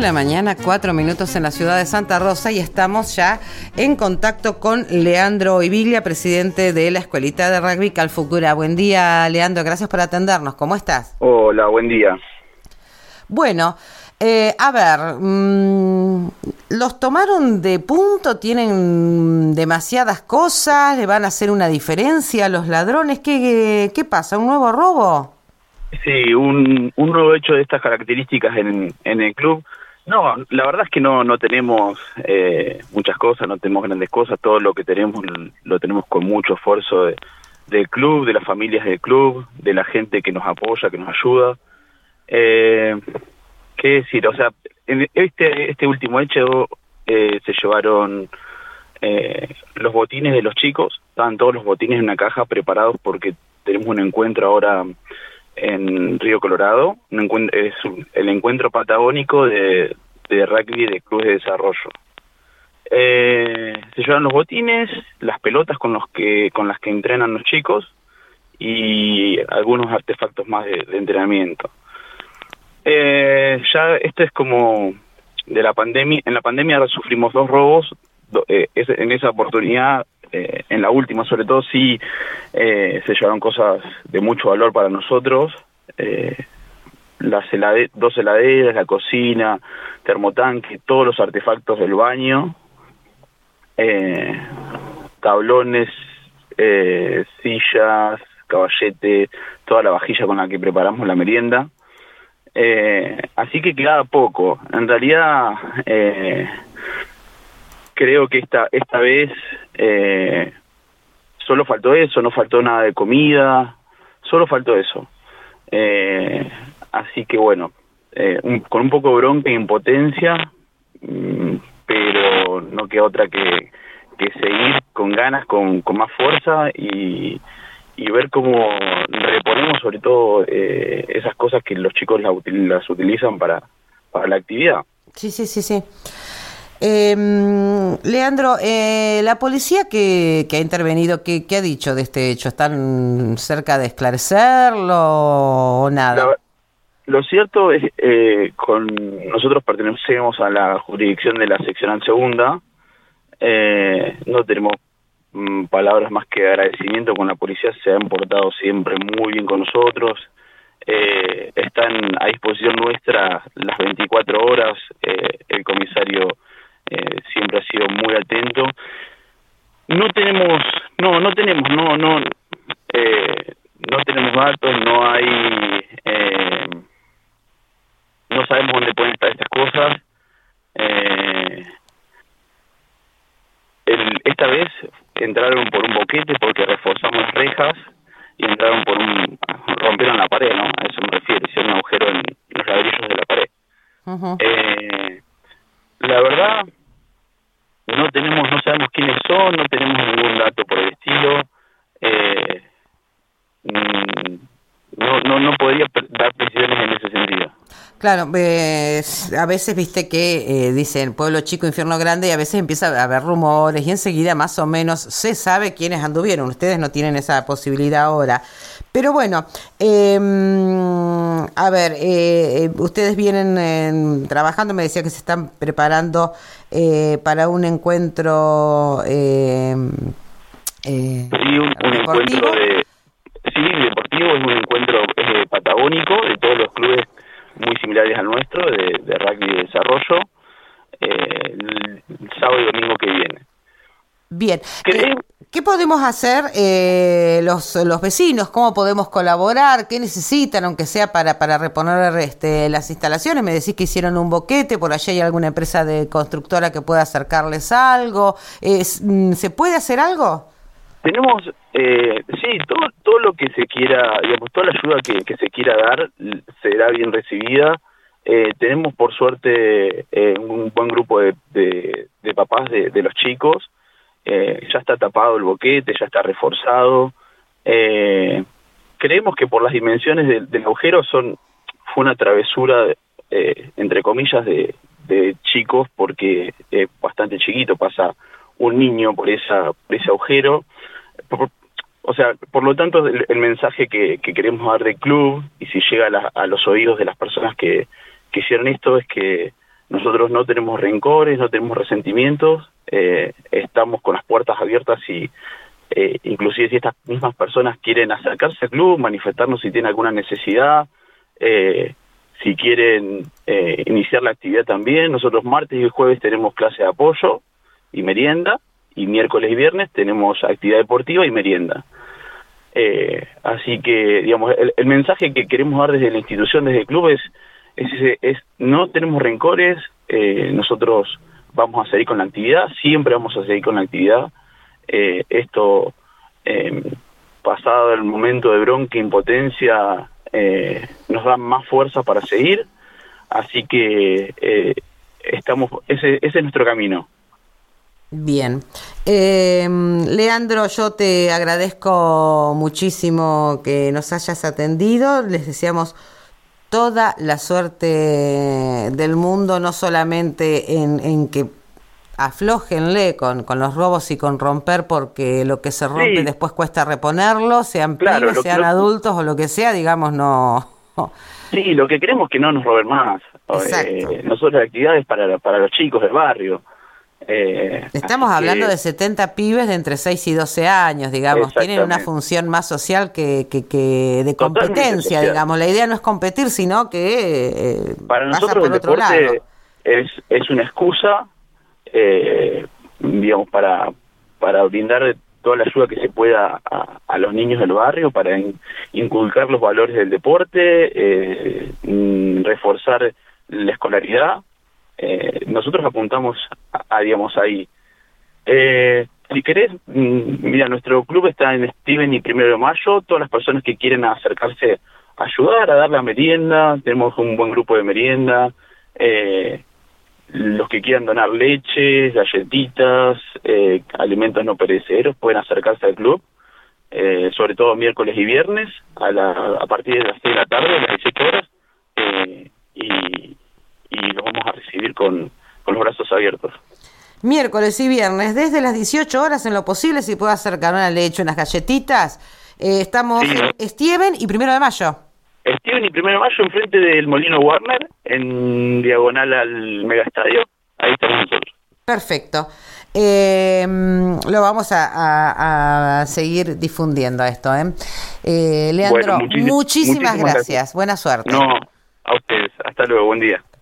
8:04 a.m, en la ciudad de Santa Rosa, y estamos ya en contacto con Leandro Iviglia, presidente de la Escuelita de Rugby Calfucura. Buen día, Leandro, gracias por atendernos. ¿Cómo estás? Hola, buen día. Bueno, a ver, ¿los tomaron de punto? ¿Tienen demasiadas cosas? ¿Le van a hacer una diferencia a los ladrones? ¿Qué pasa? ¿Un nuevo robo? Sí, un nuevo hecho de estas características en el club. No, la verdad es que no tenemos muchas cosas, no tenemos grandes cosas. Todo lo que tenemos lo tenemos con mucho esfuerzo del club, de las familias del club, de la gente que nos apoya, que nos ayuda. ¿Qué decir? O sea, en este último hecho se llevaron los botines de los chicos. Estaban todos los botines en una caja preparados porque tenemos un encuentro ahora en Río Colorado. Es el encuentro patagónico de rugby de clubes de desarrollo. Se llevaron los botines, las pelotas con las que entrenan los chicos y algunos artefactos más de entrenamiento. Ya esto es como de la pandemia. En la pandemia sufrimos 2 robos. En esa oportunidad, en la última sobre todo, sí se llevaron cosas de mucho valor para nosotros. 2 heladeras, la cocina, termotanque, todos los artefactos del baño, tablones, sillas, caballete, toda la vajilla con la que preparamos la merienda. Así que quedaba poco. En realidad, creo que esta vez solo faltó eso, no faltó nada de comida, solo faltó eso. Así que bueno, con un poco de bronca e impotencia, pero no queda otra que seguir con ganas, con más fuerza y ver cómo reponemos sobre todo esas cosas que los chicos las utilizan para la actividad. Sí. Leandro, la policía que ha intervenido, ¿qué ha dicho de este hecho? ¿Están cerca de esclarecerlo o nada? Lo cierto es nosotros pertenecemos a la jurisdicción de la seccional segunda. No tenemos palabras más que agradecimiento con la policía. Se han portado siempre muy bien con nosotros. Están a disposición nuestra las 24 horas. El comisario siempre ha sido muy atento. No tenemos datos, no sabemos dónde pueden estar estas cosas. Esta vez entraron por un boquete porque reforzamos las rejas y rompieron la pared, ¿no? A eso me refiero, hicieron un agujero en los ladrillos de la pared. Uh-huh. La verdad, no sabemos quiénes son, no tenemos ningún dato por el estilo. No podría dar precisiones en ese sentido. Claro, a veces viste que dicen pueblo chico, infierno grande, y a veces empieza a haber rumores y enseguida más o menos se sabe quiénes anduvieron. Ustedes no tienen esa posibilidad ahora. Pero bueno, a ver, ustedes vienen trabajando, me decía que se están preparando para un encuentro sí, un encuentro deportivo, es un encuentro patagónico de todos los clubes muy similares al nuestro, de rugby de desarrollo, el sábado y domingo que viene. Bien. ¿Qué podemos hacer los vecinos? ¿Cómo podemos colaborar? ¿Qué necesitan, aunque sea para reponer las instalaciones? Me decís que hicieron un boquete, por allá hay alguna empresa de constructora que pueda acercarles algo. ¿Se puede hacer algo? Tenemos, sí, todo lo que se quiera, digamos, toda la ayuda que se quiera dar será bien recibida. Tenemos, por suerte, un buen grupo de papás de los chicos. Ya está tapado el boquete, ya está reforzado. Creemos que por las dimensiones del agujero fue una travesura, entre comillas, de chicos, porque es bastante chiquito, pasa un niño por ese agujero. Por lo tanto, el mensaje que queremos dar del club, y si llega a los oídos de las personas que hicieron esto, es que nosotros no tenemos rencores, no tenemos resentimientos, estamos con las puertas abiertas y inclusive si estas mismas personas quieren acercarse al club, manifestarnos si tienen alguna necesidad, si quieren iniciar la actividad también. Nosotros martes y jueves tenemos clase de apoyo y merienda, y miércoles y viernes tenemos actividad deportiva y merienda. Así que, digamos, el mensaje que queremos dar desde la institución, desde el club, es no tenemos rencores, nosotros vamos a seguir con la actividad, siempre vamos a seguir con la actividad. Esto, pasado el momento de bronca e impotencia, nos da más fuerza para seguir, así que ese es nuestro camino. Bien. Leandro, yo te agradezco muchísimo que nos hayas atendido. Les deseamos toda la suerte del mundo, no solamente en que aflójenle con los robos y con romper, porque lo que se rompe después cuesta reponerlo, sean pibes, sean adultos o lo que sea, digamos, no. Sí, lo que queremos es que no nos roben más. Nosotros la actividad es para los chicos del barrio. Estamos hablando de 70 pibes de entre 6 y 12 años, digamos, tienen una función más social que de competencia, digamos. La idea no es competir, sino que para nosotros el deporte es una excusa, digamos, para brindar toda la ayuda que se pueda a los niños del barrio, para inculcar los valores del deporte, reforzar la escolaridad. Nosotros apuntamos digamos, ahí. Si querés, mira, nuestro club está en Steven y 1 de Mayo. Todas las personas que quieren acercarse a ayudar, a dar la merienda, tenemos un buen grupo de merienda. Los que quieran donar leche, galletitas, alimentos no perecederos, pueden acercarse al club, sobre todo miércoles y viernes, a partir de las 6 de la tarde, a las 18 horas, y los vamos a recibir con los brazos abiertos. Miércoles y viernes, desde las 18 horas, en lo posible, si puede acercar una leche, unas galletitas. Estamos en Steven y 1 de Mayo. Steven y 1 de Mayo, enfrente del Molino Warner, en diagonal al Megaestadio. Ahí estamos nosotros. Perfecto. Lo vamos a seguir difundiendo esto. Leandro, bueno, muchísimas gracias. Buena suerte. No, a ustedes. Hasta luego. Buen día.